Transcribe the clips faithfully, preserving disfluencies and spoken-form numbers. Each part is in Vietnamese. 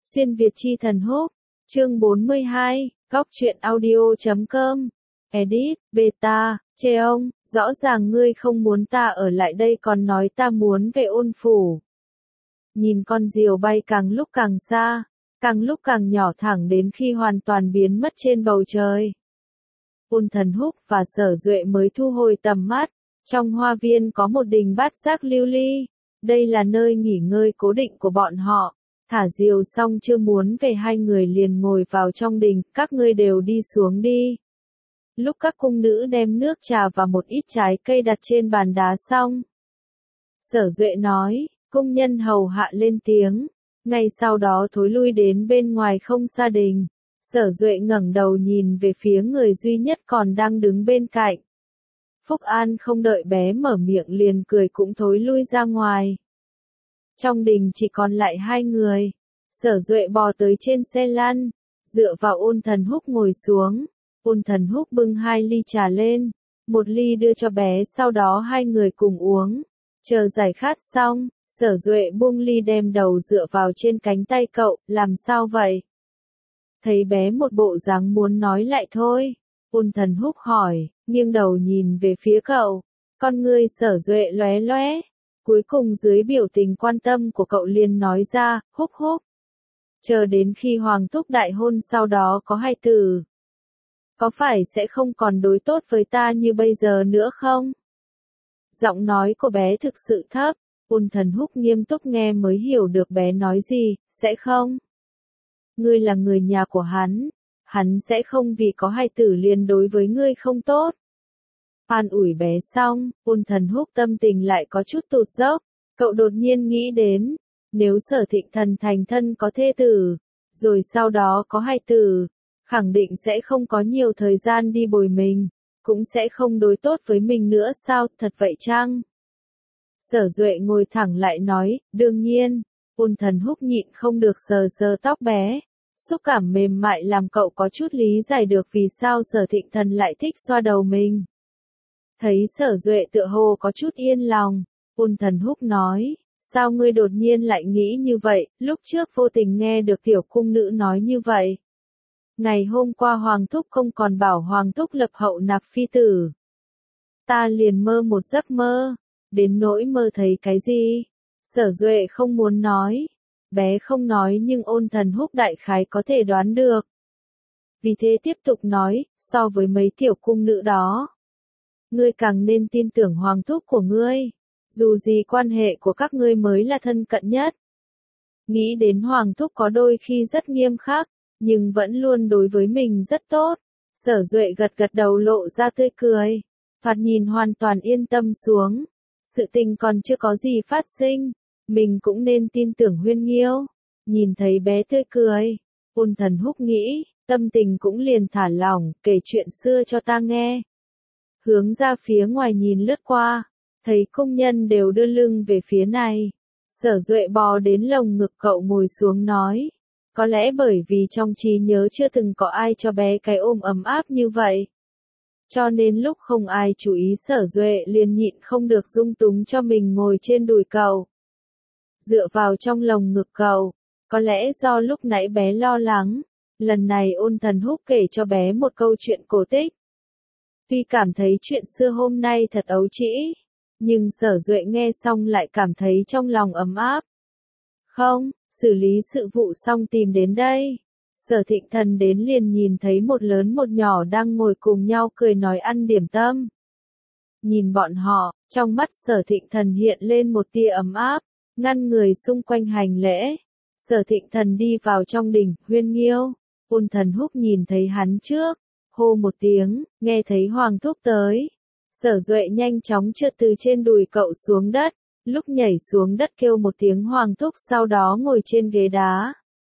Xuyên Việt chi thần húc, chương bốn mươi hai, góc truyện audio chấm com, edit, beta, chê ông, rõ ràng ngươi không muốn ta ở lại đây còn nói ta muốn về Ôn phủ. Nhìn con diều bay càng lúc càng xa, càng lúc càng nhỏ thẳng đến khi hoàn toàn biến mất trên bầu trời. Ôn Thần Húc và Sở Duệ mới thu hồi tầm mắt, trong hoa viên có một đình bát giác lưu ly, đây là nơi nghỉ ngơi cố định của bọn họ. Thả diều xong chưa muốn về hai người liền ngồi vào trong đình, các ngươi đều đi xuống đi. Lúc các cung nữ đem nước trà và một ít trái cây đặt trên bàn đá xong. Sở Duệ nói, cung nhân hầu hạ lên tiếng, ngay sau đó thối lui đến bên ngoài không xa đình. Sở Duệ ngẩng đầu nhìn về phía người duy nhất còn đang đứng bên cạnh. Phúc An không đợi bé mở miệng liền cười cũng thối lui ra ngoài. Trong đình chỉ còn lại hai người. Sở Duệ bò tới trên xe lăn, dựa vào Ôn Thần Húc ngồi xuống. Ôn Thần Húc bưng hai ly trà lên, một ly đưa cho bé, sau đó hai người cùng uống. Chờ giải khát xong, Sở Duệ buông ly đem đầu dựa vào trên cánh tay cậu, làm sao vậy? Thấy bé một bộ dáng muốn nói lại thôi. Ôn Thần Húc hỏi, nghiêng đầu nhìn về phía cậu. Con ngươi Sở Duệ lóe lóe. Cuối cùng dưới biểu tình quan tâm của cậu liền nói ra, Húc Húc. Chờ đến khi Hoàng thúc đại hôn sau đó có hai tử. Có phải sẽ không còn đối tốt với ta như bây giờ nữa không? Giọng nói của bé thực sự thấp, Ôn Thần Húc nghiêm túc nghe mới hiểu được bé nói gì, sẽ không? Ngươi là người nhà của hắn, hắn sẽ không vì có hai tử liền đối với ngươi không tốt. An ủi bé xong, Ôn Thần Húc tâm tình lại có chút tụt dốc, cậu đột nhiên nghĩ đến, nếu Sở Thịnh Thần thành thân có thê tử, rồi sau đó có hai tử, khẳng định sẽ không có nhiều thời gian đi bồi mình, cũng sẽ không đối tốt với mình nữa sao, thật vậy chăng? Sở Duệ ngồi thẳng lại nói, đương nhiên. Ôn Thần Húc nhịn không được sờ sờ tóc bé, xúc cảm mềm mại làm cậu có chút lý giải được vì sao Sở Thịnh Thần lại thích xoa đầu mình. Thấy Sở Duệ tựa hồ có chút yên lòng, Ôn Thần Húc nói, sao ngươi đột nhiên lại nghĩ như vậy, lúc trước vô tình nghe được tiểu cung nữ nói như vậy. Ngày hôm qua Hoàng thúc không còn bảo Hoàng thúc lập hậu nạp phi tử. Ta liền mơ một giấc mơ, đến nỗi mơ thấy cái gì? Sở Duệ không muốn nói, bé không nói nhưng Ôn Thần Húc đại khái có thể đoán được. Vì thế tiếp tục nói, so với mấy tiểu cung nữ đó, ngươi càng nên tin tưởng Hoàng thúc của ngươi, dù gì quan hệ của các ngươi mới là thân cận nhất. Nghĩ đến Hoàng thúc có đôi khi rất nghiêm khắc, nhưng vẫn luôn đối với mình rất tốt. Sở Duệ gật gật đầu lộ ra tươi cười, thoạt nhìn hoàn toàn yên tâm xuống. Sự tình còn chưa có gì phát sinh, mình cũng nên tin tưởng Huyên Nghiêu. Nhìn thấy bé tươi cười, Ôn Thần Húc nghĩ, tâm tình cũng liền thả lỏng, kể chuyện xưa cho ta nghe. Hướng ra phía ngoài nhìn lướt qua, thấy công nhân đều đưa lưng về phía này. Sở Duệ bò đến lồng ngực cậu ngồi xuống nói, có lẽ bởi vì trong trí nhớ chưa từng có ai cho bé cái ôm ấm áp như vậy. Cho nên lúc không ai chú ý Sở Duệ liền nhịn không được dung túng cho mình ngồi trên đùi cậu. Dựa vào trong lồng ngực cậu, có lẽ do lúc nãy bé lo lắng, lần này Ôn Thần Húc kể cho bé một câu chuyện cổ tích. Tuy cảm thấy chuyện xưa hôm nay thật ấu trĩ, nhưng Sở Duệ nghe xong lại cảm thấy trong lòng ấm áp. Không, xử lý sự vụ xong tìm đến đây. Sở Thịnh Thần đến liền nhìn thấy một lớn một nhỏ đang ngồi cùng nhau cười nói ăn điểm tâm. Nhìn bọn họ, trong mắt Sở Thịnh Thần hiện lên một tia ấm áp, ngăn người xung quanh hành lễ. Sở Thịnh Thần đi vào trong đình, Huyên Nghiêu. Ôn Thần Húc nhìn thấy hắn trước, hô một tiếng, nghe thấy Hoàng thúc tới. Sở Duệ nhanh chóng trượt từ trên đùi cậu xuống đất, lúc nhảy xuống đất kêu một tiếng Hoàng thúc sau đó ngồi trên ghế đá.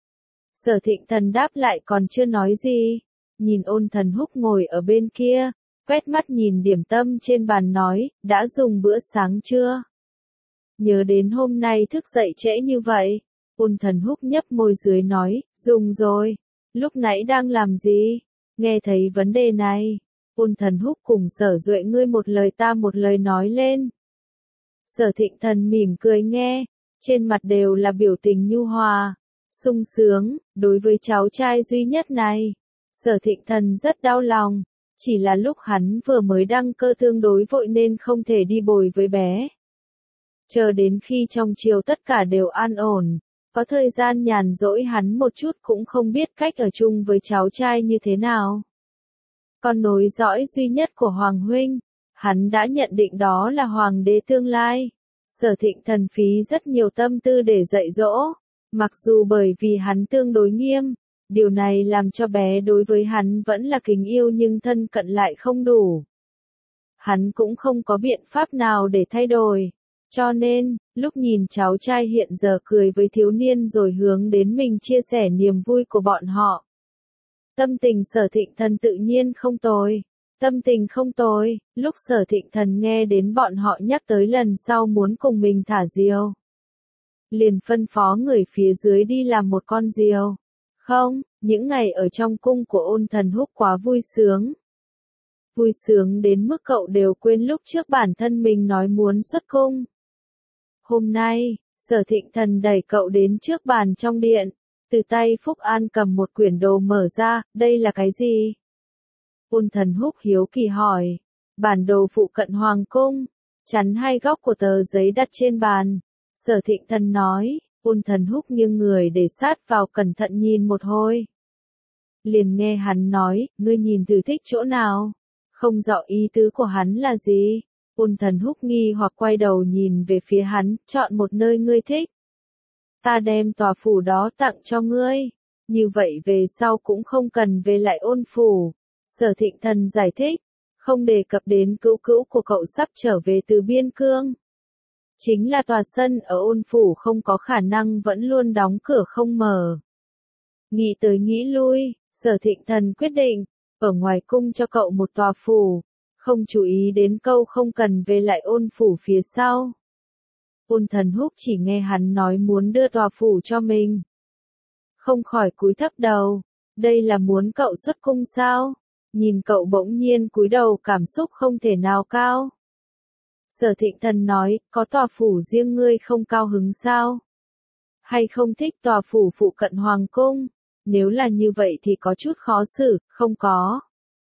Sở Thịnh Thần đáp lại còn chưa nói gì, nhìn Ôn Thần Húc ngồi ở bên kia, quét mắt nhìn điểm tâm trên bàn nói, đã dùng bữa sáng chưa? Nhớ đến hôm nay thức dậy trễ như vậy, Ôn Thần Húc nhấp môi dưới nói, dùng rồi, lúc nãy đang làm gì? Nghe thấy vấn đề này, Ôn Thần Húc cùng Sở Duệ ngươi một lời ta một lời nói lên. Sở Thịnh Thần mỉm cười nghe, trên mặt đều là biểu tình nhu hòa. sung sướng, đối với cháu trai duy nhất này. Sở Thịnh Thần rất đau lòng, chỉ là lúc hắn vừa mới đăng cơ tương đối vội nên không thể đi bồi với bé. Chờ đến khi trong triều tất cả đều an ổn, có thời gian nhàn rỗi hắn một chút cũng không biết cách ở chung với cháu trai như thế nào. Con nối dõi duy nhất của Hoàng huynh, hắn đã nhận định đó là Hoàng đế tương lai. Sở Thịnh Thần phí rất nhiều tâm tư để dạy dỗ, mặc dù bởi vì hắn tương đối nghiêm, điều này làm cho bé đối với hắn vẫn là kính yêu nhưng thân cận lại không đủ. Hắn cũng không có biện pháp nào để thay đổi. Cho nên, lúc nhìn cháu trai hiện giờ cười với thiếu niên rồi hướng đến mình chia sẻ niềm vui của bọn họ. Tâm tình Sở Thịnh Thần tự nhiên không tồi. Tâm tình không tồi, lúc Sở Thịnh Thần nghe đến bọn họ nhắc tới lần sau muốn cùng mình thả diều. Liền phân phó người phía dưới đi làm một con diều. Không, những ngày ở trong cung của Ôn Thần Húc quá vui sướng. Vui sướng đến mức cậu đều quên lúc trước bản thân mình nói muốn xuất cung. Hôm nay, Sở Thịnh Thần đẩy cậu đến trước bàn trong điện, từ tay Phúc An cầm một quyển đồ mở ra, đây là cái gì? Ôn Thần Húc hiếu kỳ hỏi, bản đồ phụ cận hoàng cung, chắn hai góc của tờ giấy đặt trên bàn. Sở Thịnh Thần nói, Ôn Thần Húc nghiêng người để sát vào cẩn thận nhìn một hồi. Liền nghe hắn nói, ngươi nhìn thử thích chỗ nào? Không rõ ý tứ của hắn là gì? Ôn Thần Húc nghi hoặc quay đầu nhìn về phía hắn, chọn một nơi ngươi thích. Ta đem tòa phủ đó tặng cho ngươi, như vậy về sau cũng không cần về lại Ôn phủ. Sở Thịnh Thần giải thích, không đề cập đến cữu cữu của cậu sắp trở về từ biên cương. Chính là tòa sân ở Ôn phủ không có khả năng vẫn luôn đóng cửa không mở. Nghĩ tới nghĩ lui, Sở Thịnh Thần quyết định, ở ngoài cung cho cậu một tòa phủ, không chú ý đến câu không cần về lại Ôn phủ phía sau. Ôn Thần Húc chỉ nghe hắn nói muốn đưa tòa phủ cho mình. Không khỏi cúi thấp đầu, đây là muốn cậu xuất cung sao? Nhìn cậu bỗng nhiên cúi đầu cảm xúc không thể nào cao. Sở Thịnh Thần nói, có tòa phủ riêng ngươi không cao hứng sao? Hay không thích tòa phủ phụ cận hoàng cung? Nếu là như vậy thì có chút khó xử, không có.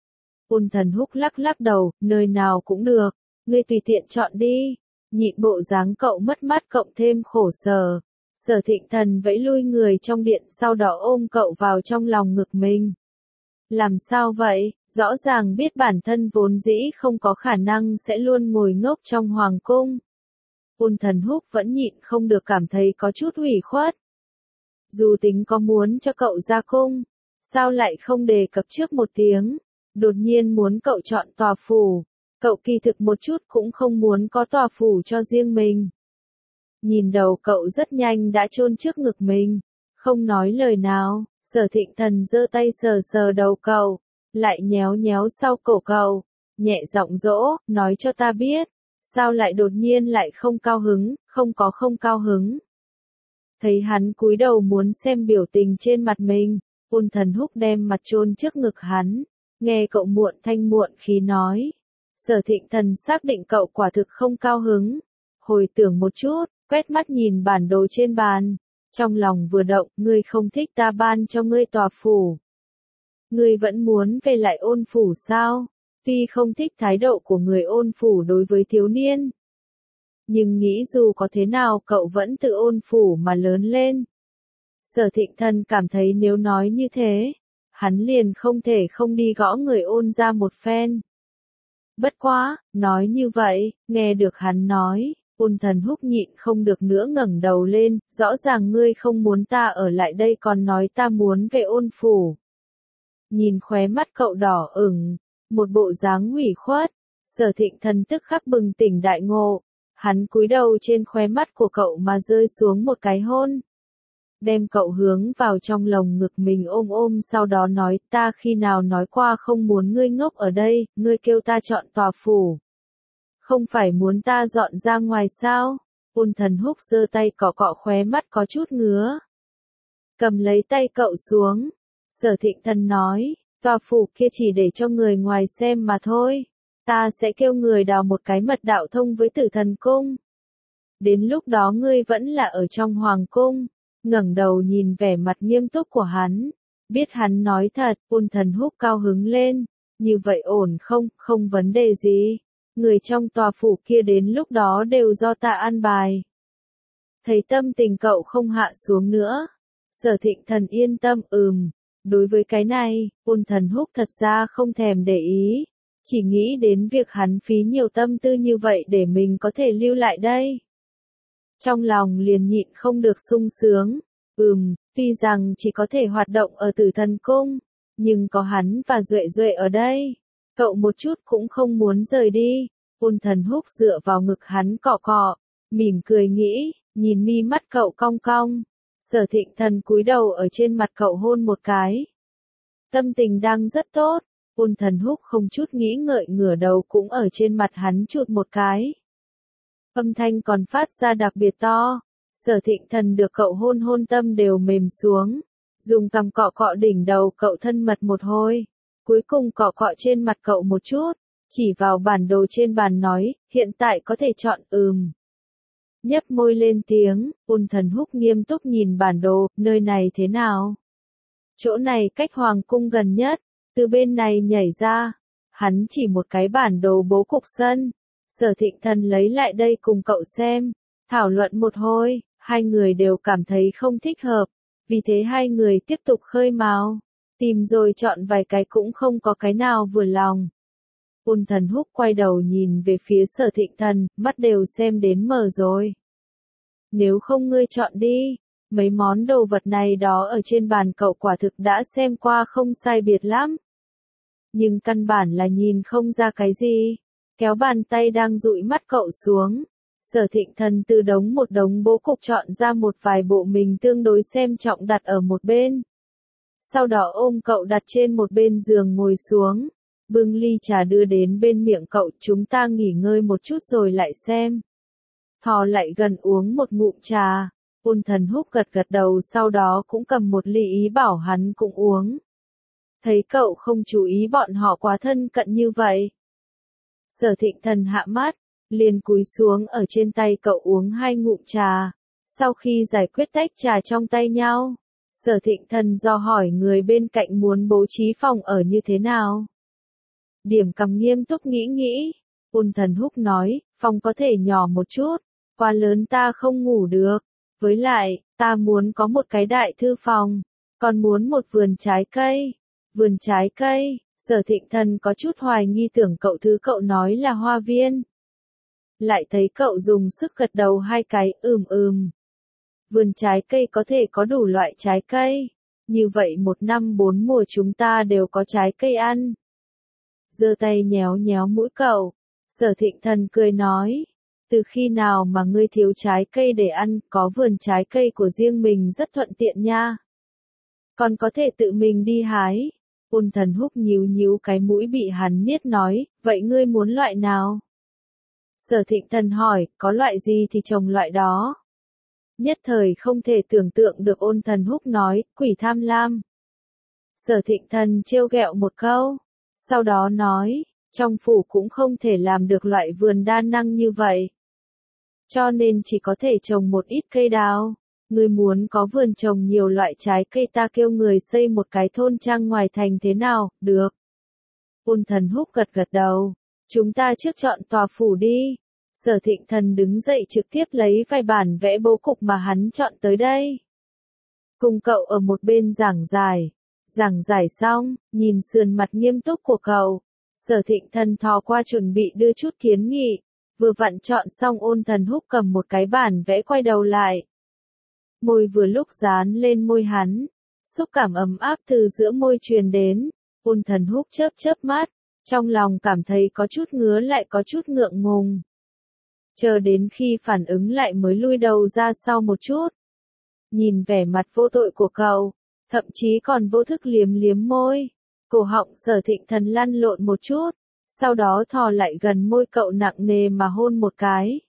Ôn Thần Húc lắc lắc đầu, nơi nào cũng được, ngươi tùy tiện chọn đi. Nhịn bộ dáng cậu mất mát cộng thêm khổ sở. Sở Thịnh Thần vẫy lui người trong điện sau đó ôm cậu vào trong lòng ngực mình. Làm sao vậy, rõ ràng biết bản thân vốn dĩ không có khả năng sẽ luôn ngồi ngốc trong hoàng cung. Ôn Thần Húc vẫn nhịn không được cảm thấy có chút ủy khuất. Dù tính có muốn cho cậu ra cung, sao lại không đề cập trước một tiếng, đột nhiên muốn cậu chọn tòa phủ, cậu kỳ thực một chút cũng không muốn có tòa phủ cho riêng mình. Nhìn đầu cậu rất nhanh đã chôn trước ngực mình, không nói lời nào. Sở Thịnh Thần giơ tay sờ sờ đầu cậu, lại nhéo nhéo sau cổ cậu, nhẹ giọng dỗ, nói cho ta biết, sao lại đột nhiên lại không cao hứng, không có không cao hứng. Thấy hắn cúi đầu muốn xem biểu tình trên mặt mình, Ôn Thần Húc đem mặt chôn trước ngực hắn, nghe cậu muộn thanh muộn khí nói. Sở Thịnh Thần xác định cậu quả thực không cao hứng, hồi tưởng một chút, quét mắt nhìn bản đồ trên bàn. Trong lòng vừa động, ngươi không thích ta ban cho ngươi tòa phủ. Ngươi vẫn muốn về lại Ôn phủ sao? Tuy không thích thái độ của người Ôn phủ đối với thiếu niên. Nhưng nghĩ dù có thế nào cậu vẫn tự Ôn phủ mà lớn lên. Sở Thịnh Thần cảm thấy nếu nói như thế, hắn liền không thể không đi gõ người Ôn ra một phen. Bất quá, nói như vậy, nghe được hắn nói. Ôn Thần Húc nhịn không được nữa ngẩng đầu lên, rõ ràng ngươi không muốn ta ở lại đây còn nói ta muốn về Ôn phủ. Nhìn khóe mắt cậu đỏ ửng, một bộ dáng ủy khuất, Sở Thịnh Thần tức khắc bừng tỉnh đại ngộ, hắn cúi đầu trên khóe mắt của cậu mà rơi xuống một cái hôn. Đem cậu hướng vào trong lồng ngực mình ôm ôm sau đó nói ta khi nào nói qua không muốn ngươi ngốc ở đây, ngươi kêu ta chọn tòa phủ. Không phải muốn ta dọn ra ngoài sao? Ôn Thần Húc giơ tay cọ cọ khóe mắt có chút ngứa. Cầm lấy tay cậu xuống. Sở Thịnh Thần nói, tòa phủ kia chỉ để cho người ngoài xem mà thôi. Ta sẽ kêu người đào một cái mật đạo thông với Tử Thần Cung. Đến lúc đó ngươi vẫn là ở trong hoàng cung. ngẩng đầu nhìn vẻ mặt nghiêm túc của hắn. Biết hắn nói thật, Ôn Thần Húc cao hứng lên. Như vậy ổn không, không vấn đề gì. Người trong tòa phủ kia đến lúc đó đều do ta an bài. Thấy tâm tình cậu không hạ xuống nữa. Sở Thịnh Thần yên tâm, ừm. Đối với cái này, Ôn Thần Húc thật ra không thèm để ý. Chỉ nghĩ đến việc hắn phí nhiều tâm tư như vậy để mình có thể lưu lại đây. Trong lòng liền nhịn không được sung sướng. Ừm, tuy rằng chỉ có thể hoạt động ở Tử Thần Cung, nhưng có hắn và Duệ Duệ ở đây. Cậu một chút cũng không muốn rời đi. Ôn Thần Húc dựa vào ngực hắn cọ cọ, mỉm cười nghĩ, nhìn mi mắt cậu cong cong. Sở Thịnh Thần cúi đầu ở trên mặt cậu hôn một cái. Tâm tình đang rất tốt. Ôn Thần Húc không chút nghĩ ngợi ngửa đầu cũng ở trên mặt hắn chụt một cái. Âm thanh còn phát ra đặc biệt to. Sở Thịnh Thần được cậu hôn hôn tâm đều mềm xuống. Dùng cằm cọ cọ đỉnh đầu cậu thân mật một hồi. Cuối cùng cọ cọ trên mặt cậu một chút. Chỉ vào bản đồ trên bàn nói, hiện tại có thể chọn ừm. Nhấp môi lên tiếng, Ôn Thần Húc nghiêm túc nhìn bản đồ, nơi này thế nào? Chỗ này cách Hoàng Cung gần nhất. Từ bên này nhảy ra. Hắn chỉ một cái bản đồ bố cục sân. Sở Thịnh Thần lấy lại đây cùng cậu xem. Thảo luận một hồi, hai người đều cảm thấy không thích hợp. Vì thế hai người tiếp tục khơi mào. Tìm rồi chọn vài cái cũng không có cái nào vừa lòng. Ôn Thần Húc quay đầu nhìn về phía Sở Thịnh Thần, mắt đều xem đến mờ rồi. Nếu không ngươi chọn đi. Mấy món đồ vật này đó ở trên bàn cậu quả thực đã xem qua không sai biệt lắm. Nhưng căn bản là nhìn không ra cái gì. Kéo bàn tay đang dụi mắt cậu xuống. Sở Thịnh Thần từ đống một đống bố cục chọn ra một vài bộ mình tương đối xem trọng đặt ở một bên. Sau đó ôm cậu đặt trên một bên giường ngồi xuống. Bưng ly trà đưa đến bên miệng cậu, chúng ta nghỉ ngơi một chút rồi lại xem. Thò lại gần uống một ngụm trà. Ôn Thần Húc gật gật đầu, sau đó cũng cầm một ly ý bảo hắn cũng uống. Thấy cậu không chú ý bọn họ quá thân cận như vậy. Sở Thịnh Thần hạ mắt, liền cúi xuống ở trên tay cậu uống hai ngụm trà. Sau khi giải quyết tách trà trong tay nhau, Sở Thịnh Thần do hỏi người bên cạnh muốn bố trí phòng ở như thế nào. Điểm cầm nghiêm túc nghĩ nghĩ. Ôn Thần Húc nói, phòng có thể nhỏ một chút, quá lớn ta không ngủ được. Với lại, ta muốn có một cái đại thư phòng, còn muốn một vườn trái cây. Vườn trái cây, Sở Thịnh Thần có chút hoài nghi tưởng cậu thứ cậu nói là hoa viên. Lại thấy cậu dùng sức gật đầu hai cái, ừm ừm. Vườn trái cây có thể có đủ loại trái cây. Như vậy một năm bốn mùa chúng ta đều có trái cây ăn. Giơ tay nhéo nhéo mũi cậu. Sở Thịnh Thần cười nói. Từ khi nào mà ngươi thiếu trái cây để ăn, có vườn trái cây của riêng mình rất thuận tiện nha. Còn có thể tự mình đi hái. Ôn Thần Húc nhíu nhíu cái mũi bị hắn niết nói, vậy ngươi muốn loại nào? Sở Thịnh Thần hỏi, có loại gì thì trồng loại đó. Nhất thời không thể tưởng tượng được Ôn Thần Húc nói, quỷ tham lam. Sở Thịnh Thần trêu ghẹo một câu. Sau đó nói, trong phủ cũng không thể làm được loại vườn đa năng như vậy. Cho nên chỉ có thể trồng một ít cây đào. Ngươi muốn có vườn trồng nhiều loại trái cây ta kêu người xây một cái thôn trang ngoài thành thế nào, được. Ôn Thần Húc gật gật đầu. Chúng ta trước chọn tòa phủ đi. Sở Thịnh Thần đứng dậy trực tiếp lấy vài bản vẽ bố cục mà hắn chọn tới đây. Cùng cậu ở một bên giảng giải. Giảng giải xong, nhìn sườn mặt nghiêm túc của cậu. Sở Thịnh Thần thò qua chuẩn bị đưa chút kiến nghị. Vừa vặn chọn xong Ôn Thần Húc cầm một cái bản vẽ quay đầu lại. Môi vừa lúc dán lên môi hắn. Xúc cảm ấm áp từ giữa môi truyền đến. Ôn Thần Húc chớp chớp mắt. Trong lòng cảm thấy có chút ngứa lại có chút ngượng ngùng. Chờ đến khi phản ứng lại mới lui đầu ra sau một chút. Nhìn vẻ mặt vô tội của cậu. Thậm chí còn vô thức liếm liếm môi. Cổ họng Sở Thịnh Thần lăn lộn một chút. Sau đó thò lại gần môi cậu nặng nề mà hôn một cái.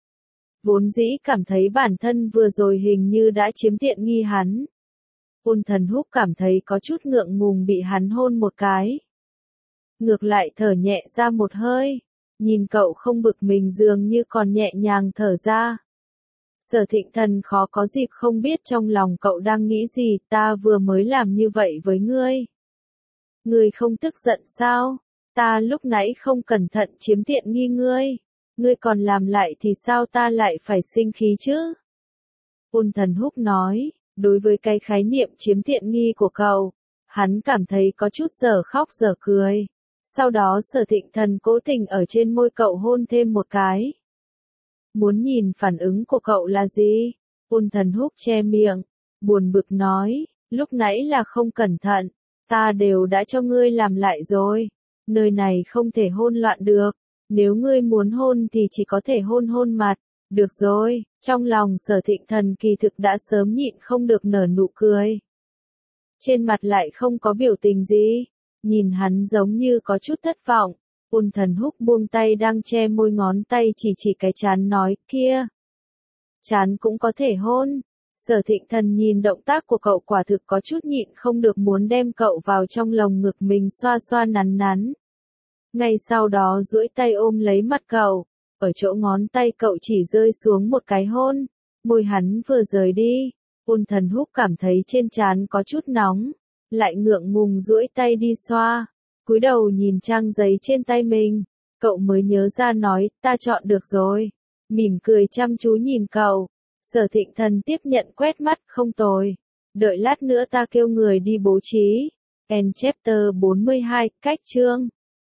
Vốn dĩ cảm thấy bản thân vừa rồi hình như đã chiếm tiện nghi hắn. Ôn Thần Húc cảm thấy có chút ngượng ngùng bị hắn hôn một cái. Ngược lại thở nhẹ ra một hơi. Nhìn cậu không bực mình dường như còn nhẹ nhàng thở ra. Sở Thịnh Thần khó có dịp không biết trong lòng cậu đang nghĩ gì, ta vừa mới làm như vậy với ngươi. Ngươi không tức giận sao? Ta lúc nãy không cẩn thận chiếm tiện nghi ngươi. Ngươi còn làm lại thì sao ta lại phải sinh khí chứ? Ôn Thần Húc nói, đối với cái khái niệm chiếm tiện nghi của cậu, hắn cảm thấy có chút giờ khóc giờ cười. Sau đó Sở Thịnh Thần cố tình ở trên môi cậu hôn thêm một cái. Muốn nhìn phản ứng của cậu là gì? Ôn Thần Húc che miệng, buồn bực nói, lúc nãy là không cẩn thận, ta đều đã cho ngươi làm lại rồi. Nơi này không thể hôn loạn được, nếu ngươi muốn hôn thì chỉ có thể hôn hôn mặt. Được rồi, trong lòng Sở Thịnh Thần kỳ thực đã sớm nhịn không được nở nụ cười. Trên mặt lại không có biểu tình gì, nhìn hắn giống như có chút thất vọng. Ôn Thần Húc buông tay đang che môi, ngón tay chỉ chỉ cái trán nói, kia. Trán cũng có thể hôn. Sở Thịnh Thần nhìn động tác của cậu quả thực có chút nhịn không được muốn đem cậu vào trong lồng ngực mình xoa xoa nắn nắn. Ngay sau đó duỗi tay ôm lấy mặt cậu, ở chỗ ngón tay cậu chỉ rơi xuống một cái hôn, môi hắn vừa rời đi, Ôn Thần Húc cảm thấy trên trán có chút nóng, lại ngượng ngùng duỗi tay đi xoa, cúi đầu nhìn trang giấy trên tay mình, cậu mới nhớ ra nói, ta chọn được rồi, mỉm cười chăm chú nhìn cậu. Sở Thịnh Thần tiếp nhận quét mắt, không tồi, đợi lát nữa ta kêu người đi bố trí. End chapter bốn mươi hai, cách chương